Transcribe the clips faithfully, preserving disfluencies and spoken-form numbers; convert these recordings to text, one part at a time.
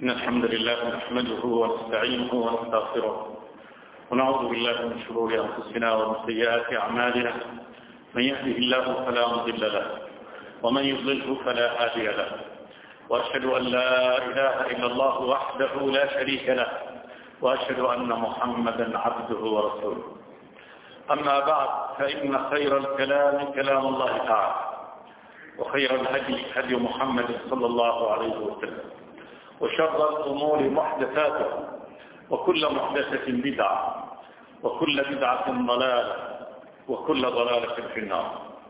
إن الحمد لله نحمده ونستعينه ونستغفره ونعوذ بالله من شرور أنفسنا ومن سيئات أعمالنا. من يهده الله فلا مضل له ومن يضلله فلا هادي له، وأشهد أن لا إله إلا الله وحده لا شريك له، وأشهد أن محمدا عبده ورسوله. أما بعد، فإن خير الكلام كلام الله تعالى، وخير الهدي هدي محمد صلى الله عليه وسلم، وشر الأمور محدثاتها، وكل محدثة بدعة، وكل بدعة ضلالة، وكل ضلالة في النار.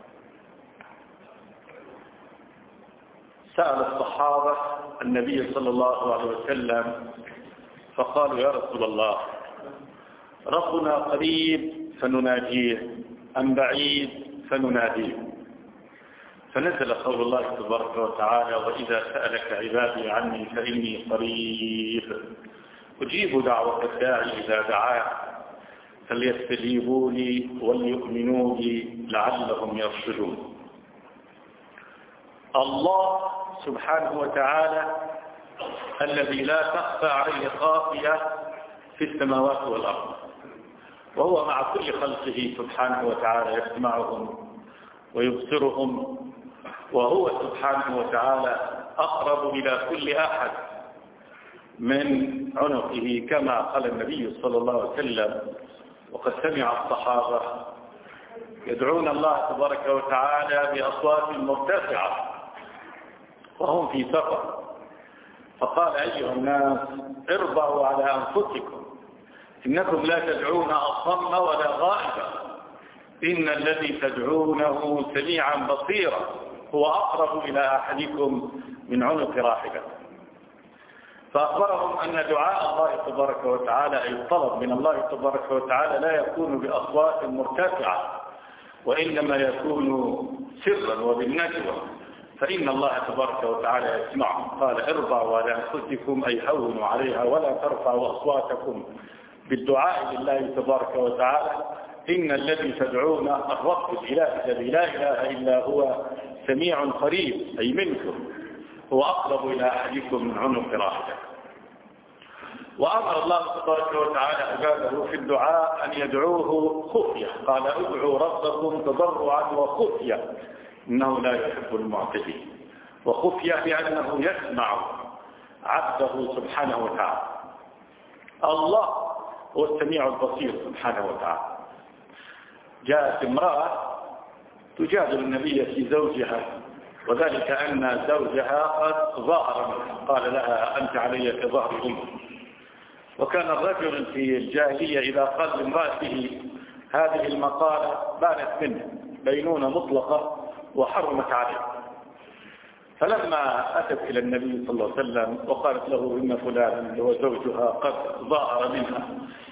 سأل الصحابة النبي صلى الله عليه وسلم فقالوا: يا رسول الله، ربنا قريب فنناجيه أم بعيد فنناديه؟ فنزل قول الله تبارك وتعالى: وإذا سألك عبادي عني فإني قريب أجيب دعوة الداعي إذا دعاه فليستجيبوا لي وليؤمنوا لي لعلهم يرشدون. الله سبحانه وتعالى الذي لا تخفى عليه خافية في السماوات والأرض، وهو مع كل خلقه سبحانه وتعالى يسمعهم ويبصرهم، وهو سبحانه وتعالى أقرب إلى كل أحد من عنقه، كما قال النبي صلى الله عليه وسلم: وقد سمع الصحابة يدعون الله تبارك وتعالى بأصوات مرتفعة وهم في سفر، فقال: أيها الناس، اربعوا على أنفسكم، إنكم لا تدعون أصم ولا غائبا، إن الذي تدعونه سميعا بصيرا، هو أقرب إلى أحدكم من عنق راحلته. فأخبرهم أن دعاء الله تبارك وتعالى، أي الطلب من الله تبارك وتعالى، لا يكون بأصوات مرتفعة، وإنما يكون سرا وبالنجوى، فإن الله تبارك وتعالى يسمعهم. قال: اربعوا على أنفسكم، أي هونوا عليها ولا ترفعوا أصواتكم بالدعاء لله تبارك وتعالى، إن الذي تدعون الرب الإله الذي لا إله إلا هو سميع قريب، أي منكم، هو أقرب إلى أحدكم من عنق راحلته. وأمر الله تبارك وتعالى عباده في الدعاء أن يدعوه خفية، قال: ادعوا ربكم تضرعا وخفية إنه لا يحب المعتدين. وخفية لأنه يسمع عبده سبحانه وتعالى. الله هو السميع البصير سبحانه وتعالى. جاءت امرأة تجادل النبي في زوجها، وذلك أن زوجها قد ظهر منها، قال لها: أنت علي كظهر أمي. وكان الرجل في الجاهلية إذا قال لامرأته هذه المقالة بانت منه بينونة مطلقة وحرمت عليه. فلما أتت إلى النبي صلى الله عليه وسلم وقالت له إن فلان اللي هو زوجها قد ظهر منها،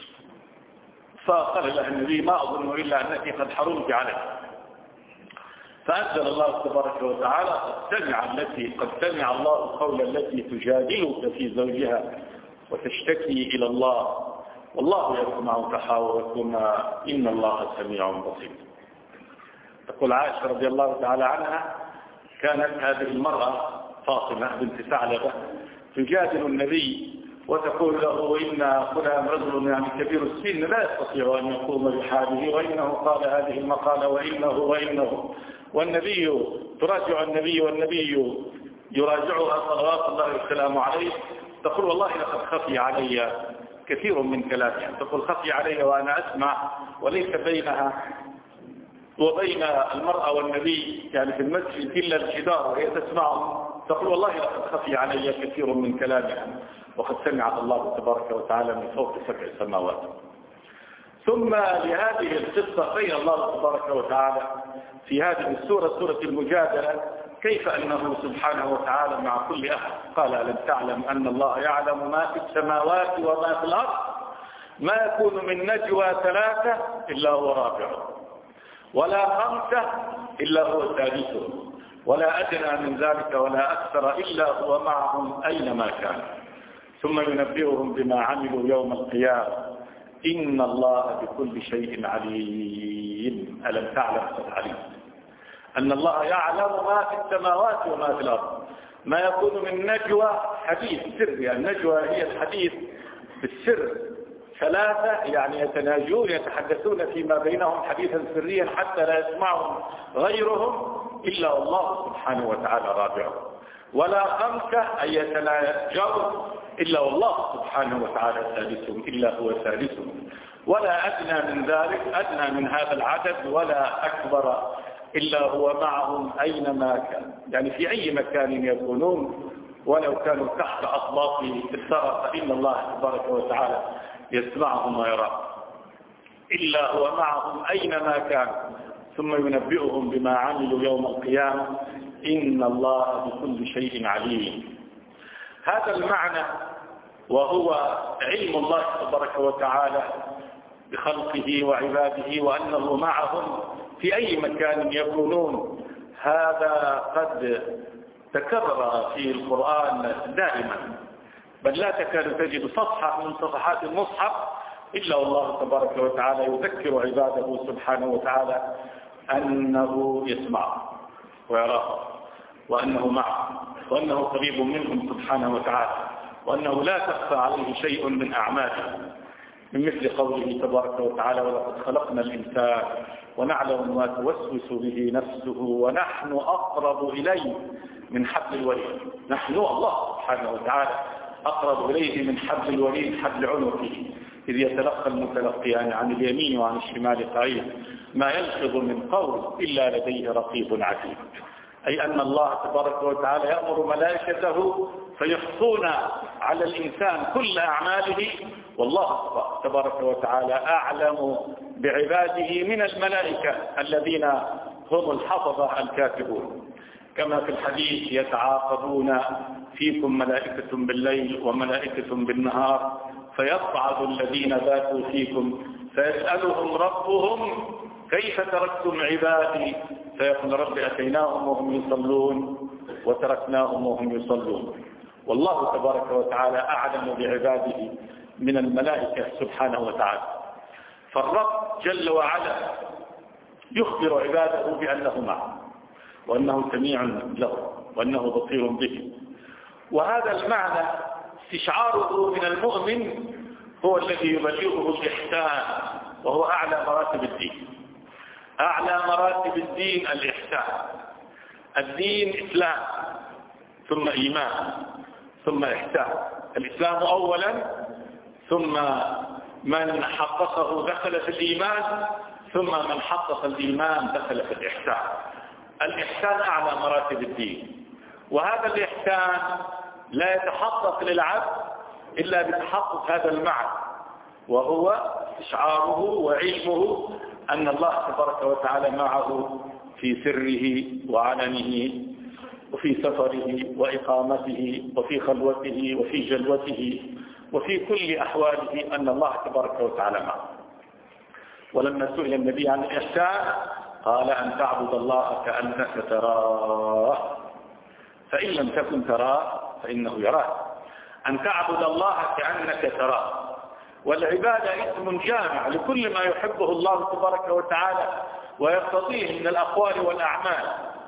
فقال لها النبي: ما أظن إلا أنك قد حرمت عليه. فأنزل الله تبارك وتعالى: قد سمع التي قد سمع الله قول التي تجادلك في زوجها وتشتكي إلى الله، والله يسمع تحاوركما إن الله سميع بصير. تقول عائشة رضي الله تعالى عنها: كانت هذه المرأة فاطمة بنت ثعلبة تجادل النبي وتقول له: إن فلان رجل يعني كبير السن لا يستطيع أن يقوم بحاله، وإنه قال هذه المقالة، وإنه وإنه والنبي تراجع النبي والنبي يراجعها صلوات الله وسلامه عليه. تقول: والله لقد خفي علي كثير من كلامها. تقول: خفي علي وأنا أسمع، وليس بينها وبين المرأة والنبي يعني في المسجد إلا الجدار وهي تسمعه. تقول: والله لقد خفي علي كثير من كلامها، وقد سمع الله تبارك وتعالى من فوق سبع سماوات. ثم لهذه القصة بين الله تبارك وتعالى في هذه السورة، سورة المجادلة، كيف أنه سبحانه وتعالى مع كل أحد. قال: ألم تعلم أن الله يعلم ما في السماوات وما في الأرض، ما يكون من نجوى ثلاثة إلا هو رابعهم، ولا خمسة إلا هو سادسهم، ولا أدنى من ذلك ولا أكثر إلا هو معهم أينما كان، ثم ينبئهم بما عملوا يوم القيامة، إن الله بكل شيء عليم. ألم تعلم عليم أن الله يعلم ما في السماوات وما في الأرض، ما يكون من نجوى حديث سري. النجوى هي الحديث بالسر، ثلاثة يعني يتناجون يتحدثون فيما بينهم حديثا سريا حتى لا يسمعهم غيرهم إلا الله سبحانه وتعالى رابعهم، ولا خمسة أي يتناجون إلا والله سبحانه وتعالى سادسهم إلا هو سادسهم، ولا أدنى من ذلك، أدنى من هذا العدد ولا أكبر إلا هو معهم أينما كان، يعني في أي مكان يكونون ولو كانوا تحت أطباق الثرى فإن الله تبارك وتعالى يسمعهم ويراهم، إلا هو معهم أينما كان ثم ينبئهم بما عملوا يوم القيامة إن الله بكل شيء عليم. هذا المعنى وهو علم الله تبارك وتعالى بخلقه وعباده وأنه معهم في أي مكان يكونون، هذا قد تكرر في القرآن دائما، بل لا تكاد تجد صفحة من صفحات المصحف إلا والله تبارك وتعالى يذكر عباده سبحانه وتعالى أنه يسمع ويراه وأنه معه وأنه قريب منهم سبحانه وتعالى وأنه لا تخفى عليه شيء من أعماله، من مثل قوله تبارك وتعالى ولقد خلقنا الإنسان ونعلم ما توسوس به نفسه ونحن أقرب إليه من حبل الوريد. نحن الله سبحانه وتعالى أقرب إليه من حبل الوريد حبل عنقه إذ يتلقى المتلقيان عن اليمين وعن الشمال قعيد ما يلفظ من قول إلا لديه رقيب عتيد، أي أن الله تبارك وتعالى يأمر ملائكته فيحصون على الإنسان كل أعماله، والله تبارك وتعالى أعلم بعباده من الملائكة الذين هم الحفظة الكاتبون، كما في الحديث يتعاقبون فيكم ملائكة بالليل وملائكة بالنهار فيصعد الذين باتوا فيكم فيسألهم ربهم كيف تركتم عبادي فيقول رب أتيناهم وهم يصلون وتركناهم وهم يصلون. والله تبارك وتعالى أعلم بعباده من الملائكة سبحانه وتعالى، فالرب جل وعلا يخبر عباده بأنه معه وأنه سميع له وأنه بصير به، وهذا المعنى استشعاره من المؤمن هو الذي يبلغه الإحسان، وهو أعلى مراتب الدين. أعلى مراتب الدين الإحسان. الدين إسلام ثم إيمان ثم إحسان. الإسلام أولا ثم من حققه دخل في الإيمان ثم من حقق الإيمان دخل في الإحسان. الإحسان أعلى مراتب الدين، وهذا الإحسان لا يتحقق للعبد إلا بتحقق هذا المعنى، وهو استشعاره وعلمه أن الله تبارك وتعالى معه في سره وعلنه وفي سفره وإقامته وفي خلوته وفي جلوته وفي كل أحواله أن الله تبارك وتعالى معه. ولما سئل النبي عن الإحسان قال أن تعبد الله كأنك تراه فإن لم تكن تراه فإنه يراك. أن تعبد الله كأنك تراه، والعبادة اسم جامع لكل ما يحبه الله تبارك وتعالى ويقتضيه من الأقوال والأعمال،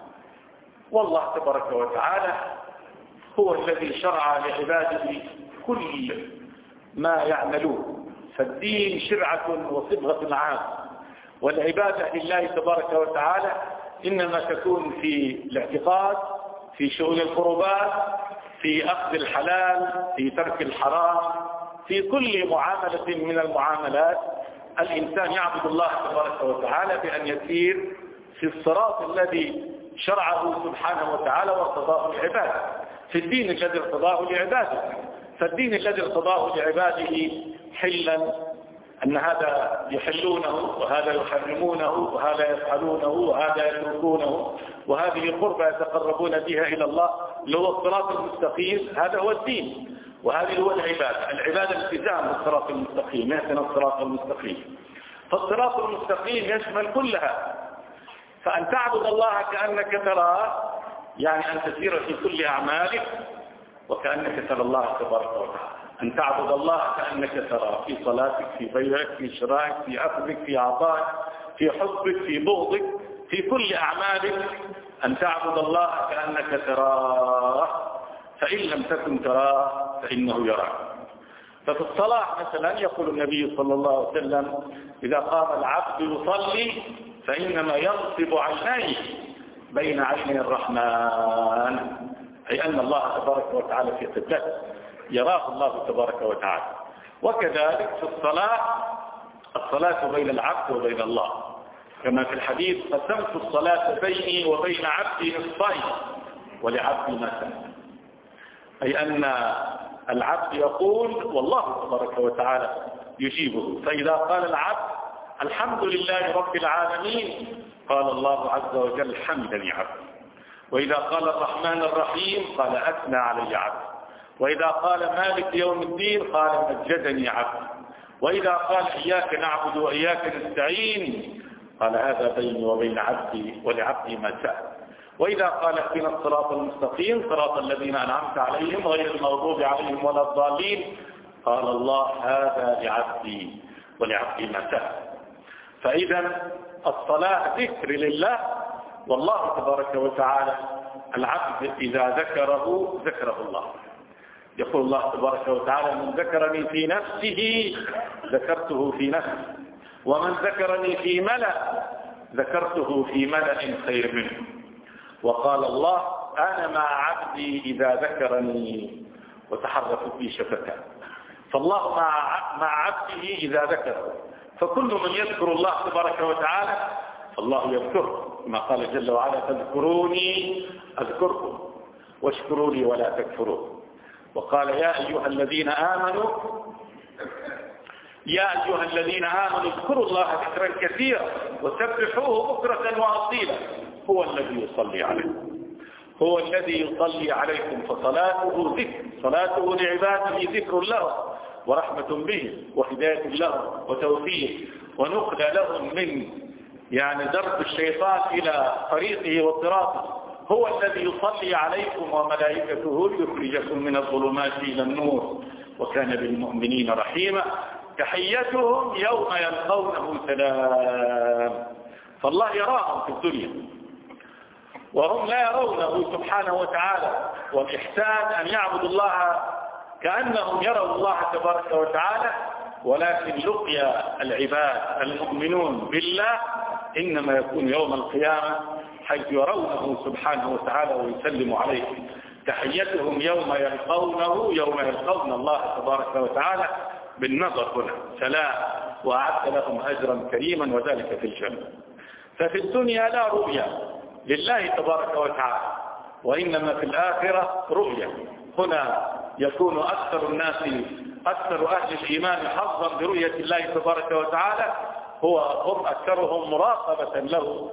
والله تبارك وتعالى هو الذي شرع لعباده كل ما يعملون، فالدين شرعة وصبغة عامة، والعبادة لله تبارك وتعالى إنما تكون في الاعتقاد، في شؤون القربات، في أخذ الحلال، في ترك الحرام، في كل معاملة من المعاملات الإنسان يعبد الله تبارك وتعالى بأن يسير في الصراط الذي شرعه سبحانه وتعالى وارتضاه لعباده، في الدين الذي ارتضاه لعباده. فالدين الذي ارتضاه لعباده حلا أن هذا يحلونه وهذا يحرمونه وهذا يفعلونه وهذا يتركونه، وهذه قربة يتقربون بها إلى الله اللي هو الصراط المستقيم، هذا هو الدين، وهذه هو العبادة. العبادة الالتزام بالصراط المستقيم، يهتنا الصراط المستقيم. فالصراط المستقيم يشمل كلها. فأن تعبد الله كأنك تراه يعني أن تسير في كل أعمالك وكأنك ترى الله تبارك وتعالى. أن تعبد الله كأنك تراه في صلاتك، في بيعك، في شرائك، في أخذك، في عطائك، في حبك، في بغضك، في كل أعمالك. أن تعبد الله كأنك تراه فإن لم تكن تراه فإنه يراك. ففي الصلاة مثلا يقول النبي صلى الله عليه وسلم إذا قام العبد يصلي فإنما ينصب عينيه بين عيني الرحمن، أي أن الله تبارك وتعالى في قبلته يراه الله تبارك وتعالى. وكذلك في الصلاة الصلاة بين العبد وبين الله، كما في الحديث قسمت الصلاة بيني وبين عبدي نصفين ولعبدي ما سأل، أي أن العبد يقول والله تبارك وتعالى يجيبه. فإذا قال العبد الحمد لله رب العالمين قال الله عز وجل حمدني عبدي. وإذا قال الرحمن الرحيم قال أثنى علي عبدي. وإذا قال مالك يوم الدين قال مجدني عبدي. وإذا قال إياك نعبد وإياك نستعين قال هذا بيني وبين عبدي ولعبدي ما سأل. وإذا قال اهدنا الصراط المستقيم صراط الذين أنعمت عليهم غير المغضوب عليهم ولا الضالين قال الله هذا لعبدي ولعبدي ما سأل. فإذا الصلاة ذكر لله، والله تبارك وتعالى العبد إذا ذكره ذكره الله. يقول الله تبارك وتعالى من ذكرني في نفسه ذكرته في نفسي، ومن ذكرني في ملأ ذكرته في ملأ خير منه. وقال الله أنا مع عبدي إذا ذكرني وتحركت بي شفتان. فالله مع مع عبده إذا ذكره، فكل من يذكر الله تبارك وتعالى الله يذكره، كما قال جل وعلا فاذكروني أذكركم واشكروا لي ولا تكفرون. وقال يا أيها الذين آمنوا يا أيها الذين آمنوا اذكروا الله ذكرا كثيرا وسبحوه بكرة وأصيلا هو الذي يصلي عليكم هو الذي يصلي عليكم فصلاته ذكر، صلاته لعباده ذكر له ورحمة به وهداية له وتوفيق ونقل لهم من يعني درب الشيطان إلى طريقه وصراطه. هو الذي يصلي عليكم وملائكته ليخرجكم من الظلمات إلى النور وكان بالمؤمنين رحيما. تحيتهم يوم يلقونه سلام. فالله يراهم في الدنيا وهم لا يرونه سبحانه وتعالى. والإحسان أن يعبدوا الله كأنهم يروا الله تبارك وتعالى، ولكن لقيا العباد المؤمنون بالله إنما يكون يوم القيامة حيث يرونه سبحانه وتعالى ويسلم عليه. تحيتهم يوم يلقونه يوم يلقون الله تبارك وتعالى بالنظر هنا سلام، وأعد لهم أجرا كريما وذلك في الجنة. ففي الدنيا لا رؤيا لله تبارك وتعالى، وإنما في الآخرة رؤيا. هنا يكون أكثر الناس أكثر أهل الإيمان حظا برؤية الله تبارك وتعالى هو هم أكثرهم مراقبة له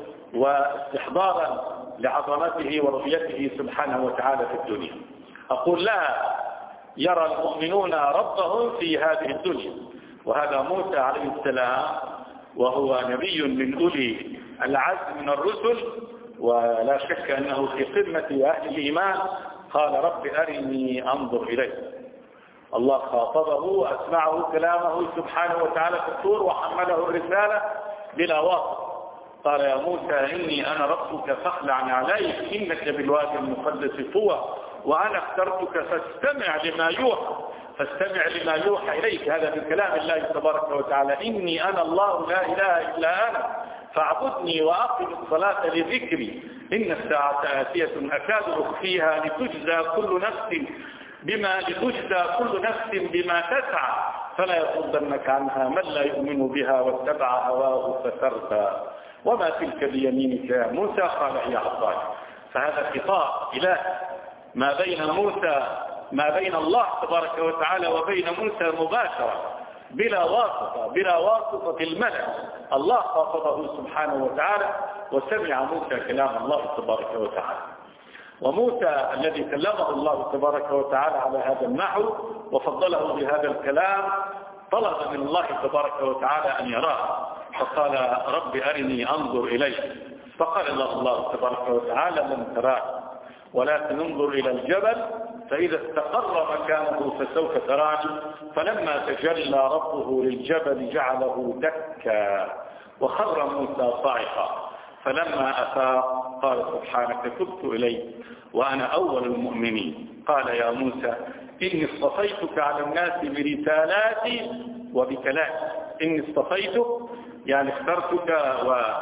واستحضارا لعظمته ورؤيته سبحانه وتعالى في الدنيا. أقول لا يرى المؤمنون ربهم في هذه الدنيا. وهذا موسى عليه السلام وهو نبي من أولي العزم من الرسل، ولا شك أنه في قمة أهل الإيمان. قال رب أرني أنظر إليك. الله خاطبه وأسمعه كلامه سبحانه وتعالى في الطور وحمله الرسالة بلا واسطة. قال يا موسى إني أنا ربك فاخلع عليك إنك بالوادي المقدس طوى وأنا اخترتك فاستمع لما يوحى فاستمع لما يوحى إليك. هذا من كلام الله تبارك وتعالى إني أنا الله لا إله إلا أنا فاعبدني وأقم الصلاة لذكري إن الساعة آتية أكاد أخفيها لتجزى كل نفس بما لتجزى كل نفس بما تسعى فلا يصدنك عنها من لا يؤمن بها واتبع هواه فتردى. وما تلك بيمينك يا موسى؟ قال هي عصاي. فهذا خطاب إله ما بين موسى ما بين الله تبارك وتعالى وبين موسى مباشرة بلا واسطة بلا واسطة الملك. الله خاطبه سبحانه وتعالى وسمع موسى كلام الله تبارك وتعالى. وموسى الذي كلمه الله تبارك وتعالى على هذا النحو وفضله بهذا الكلام طلب من الله تبارك وتعالى أن يراه، فقال رب أرني أنظر إليه. فقال له الله تبارك وتعالى لن تراه ولكن انظر إلى الجبل فإذا استقر مكانه فسوف تراني. فلما تجلى ربه للجبل جعله دكا وخر موسى صاعقا فلما أفاق قال سبحانك تبت إليك وأنا أول المؤمنين. قال يا موسى إني اصطفيتك على الناس برسالاتي وبكلامي. إني اصطفيتك يعني اخترتك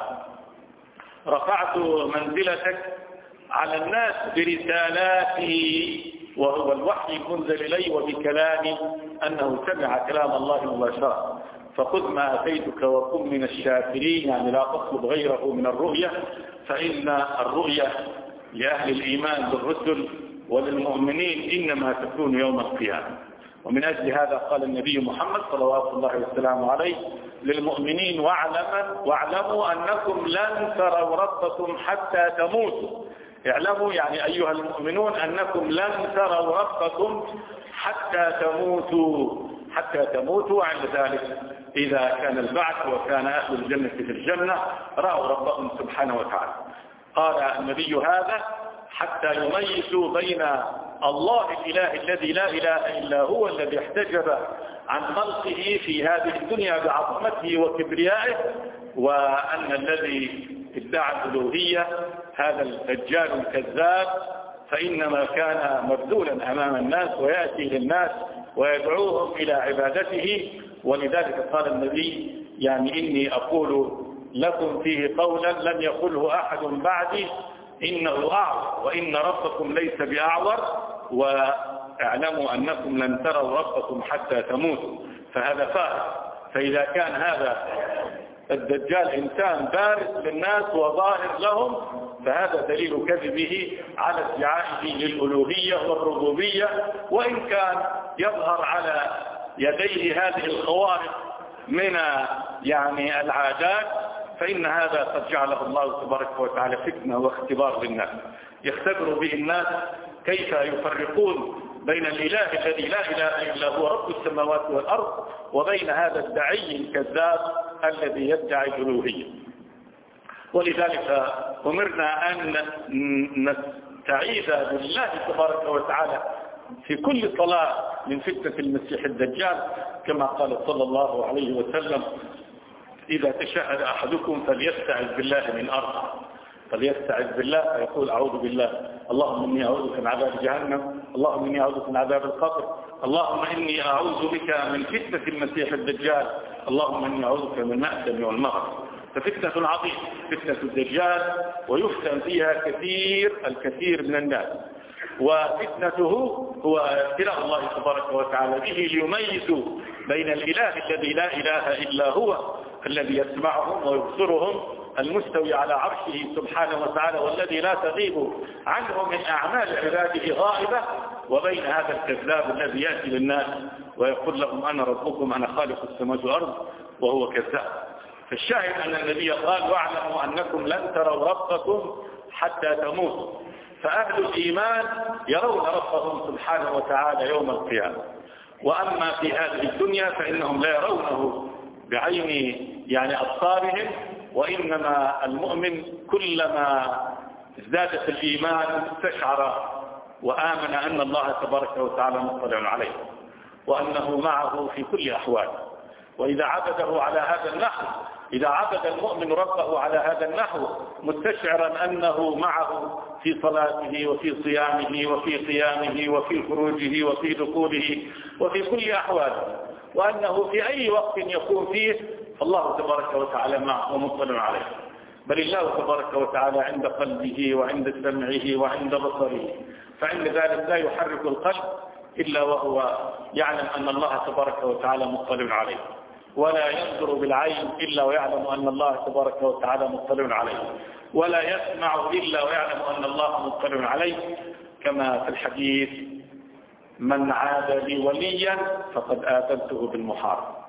ورفعت منزلتك على الناس برسالاتي وهو الوحي المنزل إلي، وبكلامي أنه سمع كلام الله مباشرة. فخذ ما أتيتك وكن من الشاكرين، يعني لا تطلب غيره من الرؤية، فإن الرؤية لأهل الإيمان بالرسل وللمؤمنين إنما تكون يوم القيامة. ومن أجل هذا قال النبي محمد صلوات الله وسلامه عليه للمؤمنين واعلموا, واعلموا أنكم لن تروا ربكم حتى تموتوا. اعلموا يعني أيها المؤمنون أنكم لن تروا ربكم حتى تموتوا حتى تموتوا عند ذلك إذا كان البعث وكان أهل الجنة في الجنة رأوا ربهم سبحانه وتعالى. قال النبي هذا حتى يميزوا بين الله الإله الذي لا إله إلا هو الذي احتجب عن خلقه في هذه الدنيا بعظمته وكبريائه، وأن الذي ادعى الألوهية هذا الدجال الكذاب فإنما كان مبذولا أمام الناس ويأتي للناس ويدعوهم إلى عبادته. ولذلك قال النبي يعني إني أقول لكم فيه قولا لم يقله أحد بعدي إنه أعور وإن ربكم ليس بأعور، واعلموا أنكم لن تروا ربكم حتى تموتوا. فهذا فارق. فإذا كان هذا الدجال إنسان بارز للناس وظاهر لهم فهذا دليل كذبه على ادعائه للألوهية والربوبية، وإن كان يظهر على يديه هذه الخوارق من يعني العادات فإن هذا قد جعله الله تبارك وتعالى فتنة واختبار للناس، يختبر به الناس كيف يفرقون بين الإله الذي لا إله إلا هو رب السماوات والأرض وبين هذا الداعي الكذاب الذي يدعي الألوهية. ولذلك أمرنا أن نستعيذ بالله تبارك وتعالى في كل صلاة من فتنة المسيح الدجال، كما قال صلى الله عليه وسلم إذا تشهد أحدكم فليستعذ بالله من أربع. فليستعذ بالله فيقول أعوذ بالله اللهم إني أعوذ بك من عذاب جهنم، اللهم إني أعوذ بك من عذاب القبر، اللهم إني أعوذ بك من فتنة المسيح الدجال، اللهم إني أعوذ بك من المأثم والمغرب. ففتنة عظيمة فتنة الدجال، ويفتن فيها كثير الكثير من الناس، وفتنته هو ابتلاء الله تبارك وتعالى به ليميزوا بين الإله الذي لا إله إلا هو الذي يسمعهم ويبصرهم المستوي على عرشه سبحانه وتعالى والذي لا تغيب عنه من أعمال عباده غائبة، وبين هذا الكذاب الذي يأتي للناس ويقول لهم أنا ربكم أنا خالق السماوات والأرض وهو كذاب. فالشاهد أن النبي قال واعلموا أنكم لن تروا ربكم حتى تموتوا. فأهل الإيمان يرون ربهم سبحانه وتعالى يوم القيامة، وأما في هذه الدنيا فإنهم لا يرونه بعين يعني أبصارهم، وإنما المؤمن كلما ازدادت الإيمان استشعر وآمن أن الله تبارك وتعالى مطلع عليه وأنه معه في كل أحواله. وإذا عبده على هذا النحو، إذا عبد المؤمن ربه على هذا النحو مستشعرا أنه معه في صلاته وفي صيامه وفي قيامه وفي خروجه وفي دخوله وفي كل أحواله، وأنه في أي وقت يكون فيه الله تبارك وتعالى معه ومطلع عليه. بل الله تبارك وتعالى عند قلبه وعند سمعه وعند بصره، فعند ذلك لا يحرك القلب إلا وهو يعلم أن الله تبارك وتعالى مطلع عليه، ولا ينظر بالعين إلا ويعلم أن الله تبارك وتعالى مطلع عليه، ولا يسمع إلا ويعلم أن الله مطلع عليه، كما في الحديث من عاد لي وليا فقد آذنته بالمحاربة.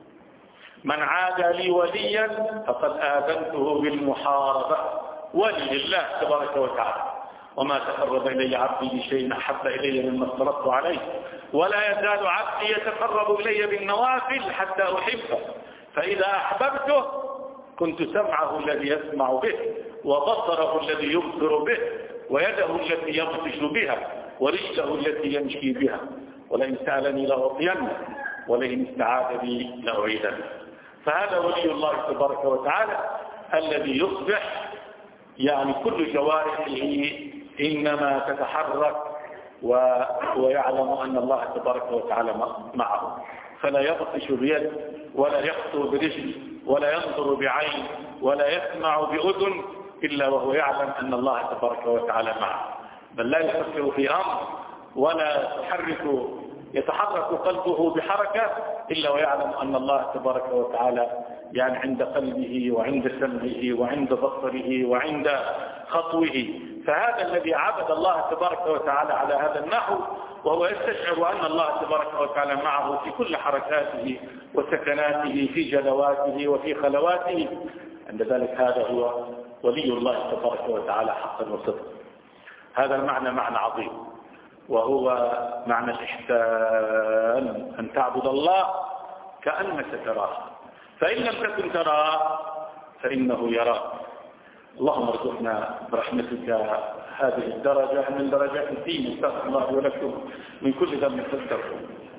من عاد لي وليا فقد آذنته بالمحاربة. ولي لله تبارك وتعالى، وما تقرب إلي عبدي بشيء أحب إلي مما افترضت عليه، ولا يزال عبدي يتقرب إلي بالنوافل حتى أحبه، فإذا أحببته كنت سمعه الذي يسمع به، وبصره الذي يبصر به، ويده التي يبطش بها، ورجله التي يمشي بها، ولئن سألني لأعطينه ولئن استعاذ بي لأعيذنه. فهذا ولي الله تبارك وتعالى الذي يصبح يعني كل جوارحه إنما تتحرك ويعلم أن الله تبارك وتعالى معه، فلا يبطش بيد ولا يخطو برجل ولا ينظر بعين ولا يسمع بأذن إلا وهو يعلم أن الله تبارك وتعالى معه، بل لا يفكر في أمر ولا يتحرك يتحرك قلبه بحركة إلا ويعلم أن الله تبارك وتعالى يعني عند قلبه وعند سمعه وعند بصره وعند خطوه. فهذا الذي عبد الله تبارك وتعالى على هذا النحو وهو يستشعر أن الله تبارك وتعالى معه في كل حركاته وسكناته، في جلواته وفي خلواته، عند ذلك هذا هو ولي الله تبارك وتعالى حقا وصدقا. هذا المعنى معنى عظيم، وهو معنى الإحسان، أن تعبد الله كأنك تراه، فإن لم تكن تراه فإنه يراك. اللهم ارزقنا برحمتك هذه الدرجة من درجات الدين. استغفر الله ولكم من كل ذنب فاستغفروه.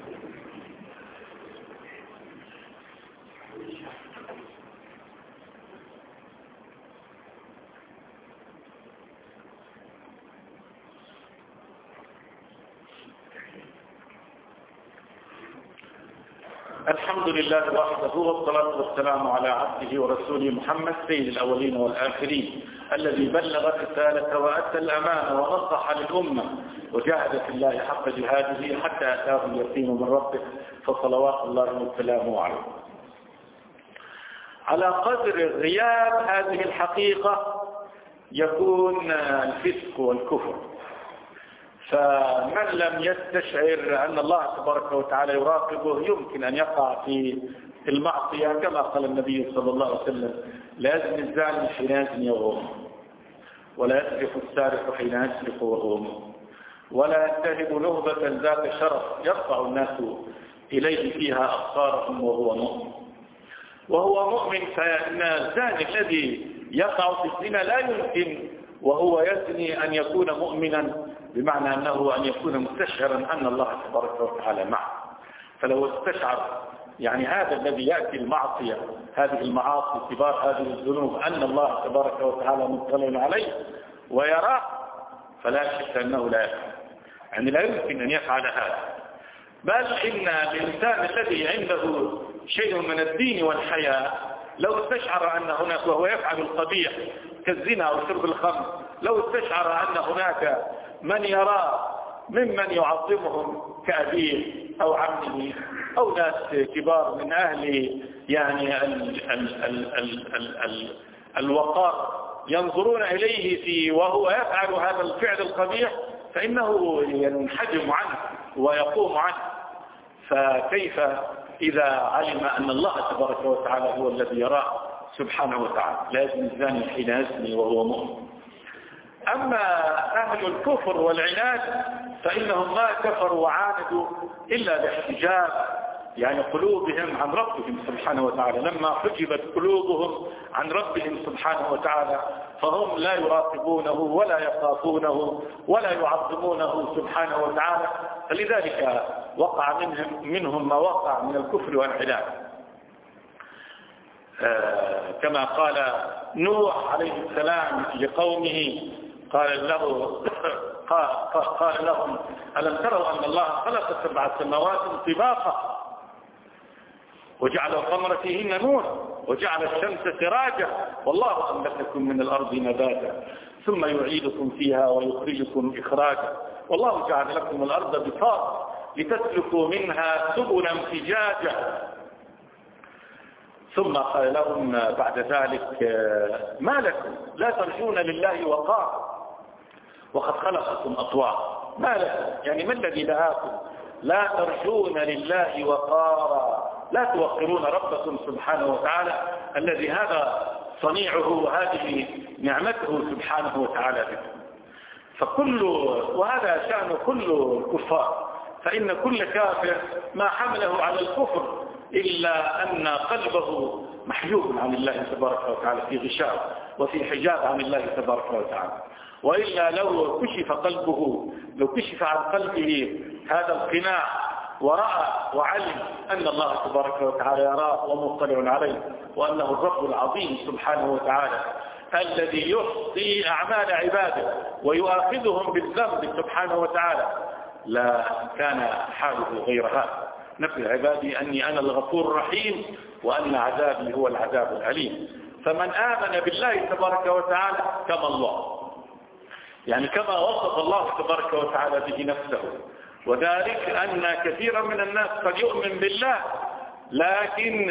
الحمد لله وحده، والصلاة والسلام على عبده ورسوله محمد سيد الأولين والآخرين، الذي بلغ الرسالة وأدى الأمانة ونصح للأمة وجاهد في الله حق جهاده حتى أتاه اليقين من ربه، فصلوات الله وسلامه عليه. على قدر غياب هذه الحقيقة يكون الفسق والكفر، فمن لم يستشعر أن الله تبارك وتعالى يراقبه يمكن أن يقع في المعصية، كما قال النبي صلى الله عليه وسلم: لا يزني الزاني حين يزني وهو مؤمن، ولا يسرق السارق حين يسرق وهو مؤمن، ولا ينتهب نهبة ذات شرف يرفع الناس إليه فيها أبصارهم وهو مؤمن. وهو مؤمن، فإن الزاني الذي يقع في الزنا لا يمكن وهو يزني أن يكون مؤمنا، بمعنى أنه أن يكون مستشعرا أن الله تبارك وتعالى معه. فلو استشعر يعني هذا الذي يأتي المعصية، هذه المعاصي كبار هذه الذنوب، أن الله تبارك وتعالى مطلع عليه ويراه، فلا شك أنه لا يفعل، يعني لا يمكن أن يفعل هذا. بل إن الإنسان الذي عنده شيء من الدين والحياء لو استشعر أن هناك، وهو يفعل القبيح كالزنا أو شرب الخمر، لو استشعر أن هناك من يرى ممن يعظمهم كأبيه أو عمه أو ناس كبار من أهل يعني ال ال ال ال ال ال الوقار ينظرون إليه في وهو يفعل هذا الفعل القبيح، فإنه ينحجم عنه ويقوم عنه. فكيف إذا علم أن الله تبارك وتعالى هو الذي يراه سبحانه وتعالى؟ لا يزني الزاني حين يزني وهو مؤمن. أما أهل الكفر والعناد فإنهم ما كفروا وعاندوا إلا باحتجاب يعني قلوبهم عن ربهم سبحانه وتعالى. لما حجبت قلوبهم عن ربهم سبحانه وتعالى فهم لا يراقبونه ولا يخافونه ولا يعظمونه سبحانه وتعالى، فلذلك وقع منهم, منهم ما وقع من الكفر والعناد. آه كما قال نوح عليه السلام لقومه، قال له قال, قال لهم: ألم تروا أن الله خلق سبع سماوات طباقا وجعل القمر فيهن نور وجعل الشمس سراجا والله أنبتكم من الأرض نباتا ثم يعيدكم فيها ويخرجكم إخراجا والله جعل لكم الأرض بساطا لتسلكوا منها سبلا فجاجا. ثم قال لهم بعد ذلك: ما لكم لا ترجون لله وقارا وقد خلقكم أطوارا. ما لكم يعني ما الذي دعاكم لا ترجون لله وقارا، لا توقرون ربكم سبحانه وتعالى الذي هذا صنيعه وهذه نعمته سبحانه وتعالى بكم. فكل وهذا شأن كل الكفار، فإن كل كافر ما حمله على الكفر إلا أن قلبه محجوب عن الله تبارك وتعالى في غشاء وفي حجاب عن الله تبارك وتعالى. وإلا لو كشف قلبه لو كشف عن قلبه هذا القناع ورأى وعلم أن الله تبارك وتعالى يراه ومطلع عليه وأنه الرب العظيم سبحانه وتعالى الذي يحصي أعمال عباده ويؤاخذهم بالذنب سبحانه وتعالى لا كان حاله غير هذا. نبئ عبادي أني أنا الغفور الرحيم وأن عذابي هو العذاب الأليم. فمن آمن بالله تبارك وتعالى كما الله، يعني كما وصف الله تبارك وتعالى به نفسه، وذلك أن كثيرا من الناس قد يؤمن بالله لكن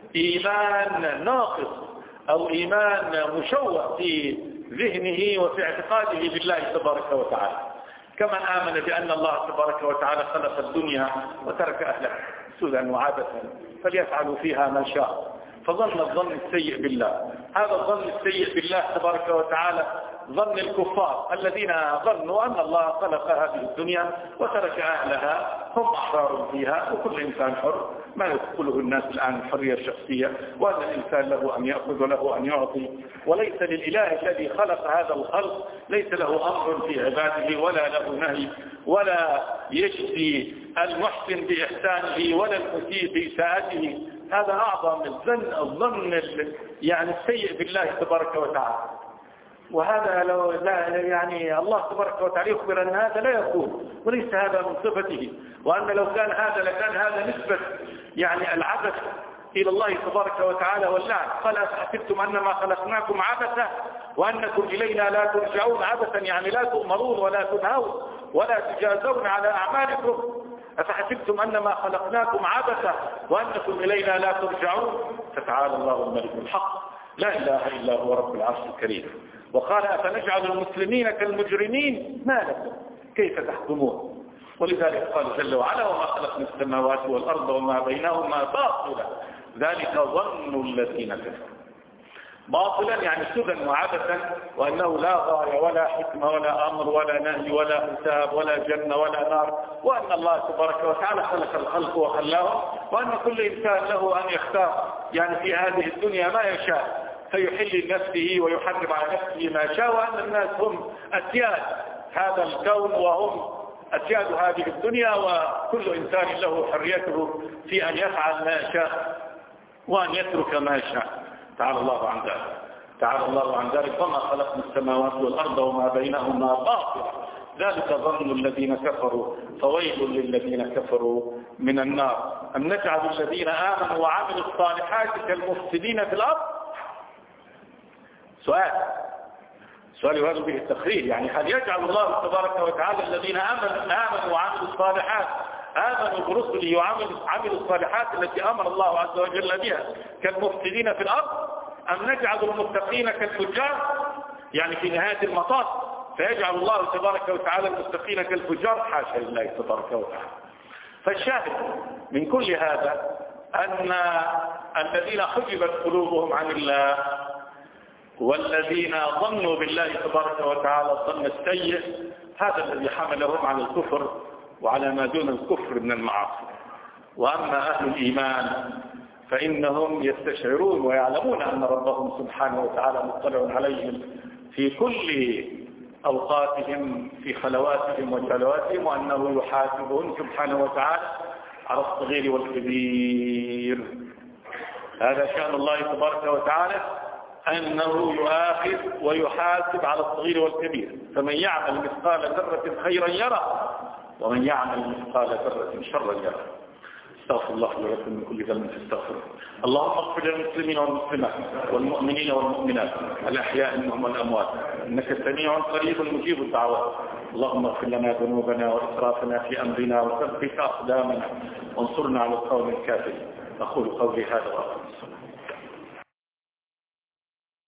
إيمان ناقص أو إيمان مشوه في ذهنه وفي اعتقاده بالله تبارك وتعالى. كمن آمن بأن الله تبارك وتعالى خلق الدنيا وترك أهلها سدى وعادة فليفعلوا فيها ما شاء، فظن الظن السيء بالله. هذا الظن السيء بالله تبارك وتعالى ظن الكفار الذين ظنوا أن الله خلق هذه الدنيا وترك أهلها هم أحرار فيها، وكل إنسان حر ما يدخله الناس الآن الحرية الشخصية، وأن الإنسان له أن يأخذ وله أن يعطي، وليس للإله الذي خلق هذا الخلق ليس له أمر في عباده ولا له نهي، ولا يجزي المحسن بإحسانه ولا المسيء بإساءته. هذا أعظم الظن الظن يعني السيء بالله تبارك وتعالى. وهذا لو لا يعني الله تبارك وتعالى يخبر أن هذا لا يكون وليس هذا من صفته، وأن لو كان هذا لكان هذا نسبة يعني العبث إلى الله تبارك وتعالى واللعن. قال أفحسبتم أنما خلقناكم عبثا وأنكم إلينا لا ترجعون. عبثا يعني لا تؤمرون ولا تنهون ولا تجازون على أعمالكم. أفحسبتم أنما خلقناكم عبثا وأنكم إلينا لا ترجعون. فتعالى الله الملك الحق لا إله إلا هو رب العرش الكريم. وقال أفنجعل المسلمين كالمجرمين ما لكم كيف تحكمون. ولذلك قال جل وعلا وما خلقنا السماوات والأرض وما بينهما باطلا ذلك ظن الذين كفروا. باطلا يعني سدى وعبثا، وأنه لا غاية ولا حكمة ولا أمر ولا نهي ولا حساب ولا جنة ولا نار، وأن الله تبارك وتعالى خلق الخلق وخلاهم، وأن كل إنسان له أن يختار يعني في هذه الدنيا ما يشاء فيحل لنفسه ويحرم على نفسه ما شاء، وأن الناس هم أسياد هذا الكون وهم أسياد هذه الدنيا، وكل إنسان له حريته في أن يفعل ما شاء وأن يترك ما شاء. تعالى الله عن ذلك تعالى الله عن ذلك وما خلقنا السماوات والأرض وما بينهما باطلا ذلك ظن الذين كفروا فويل للذين كفروا من النار. أم نجعل الذين آمنوا وعملوا الصالحات كالمفسدين في الأرض؟ سؤال سؤال يراد به التخريج، يعني هل يجعل الله تبارك وتعالى الذين آمنوا آمنوا وعملوا الصالحات آمنوا برسله وعملوا عملوا الصالحات التي أمر الله عز وجل بها كالمفسدين في الأرض؟ أم نجعل المتقين كالفجار؟ يعني في نهاية المطاف فيجعل الله تبارك وتعالى المتقين كالفجار؟ حاشا لله تبارك وتعالى. فالشاهد من كل هذا أن الذين حجبت قلوبهم عن الله والذين ظنوا بالله تبارك وتعالى الظن السيء هذا الذي حملهم على الكفر وعلى ما دون الكفر من المعاصي. وأما أهل الإيمان فإنهم يستشعرون ويعلمون أن ربهم سبحانه وتعالى مطلع عليهم في كل أوقاتهم في خلواتهم وجلواتهم، وأنه يحاسبهم سبحانه وتعالى على الصغير والكبير. هذا شأن الله تبارك وتعالى أنه يؤاخذ ويحاسب على الصغير والكبير. فمن يعمل مثقال ذرة خيرا يرى ومن يعمل مثقال ذرة شرا يرى. استغفر الله لي ولكم من كل ذنب فاستغفروه. اللهم اغفر للمسلمين والمسلمات والمؤمنين والمؤمنات الأحياء منهم والأموات إنك سميع قريب مجيب الدعوات. اللهم اغفر لنا ذنوبنا وإسرافنا في أمرنا وثبت أقدامنا وانصرنا على القوم الكافرين. أقول قولي هذا وأقول الصلاة.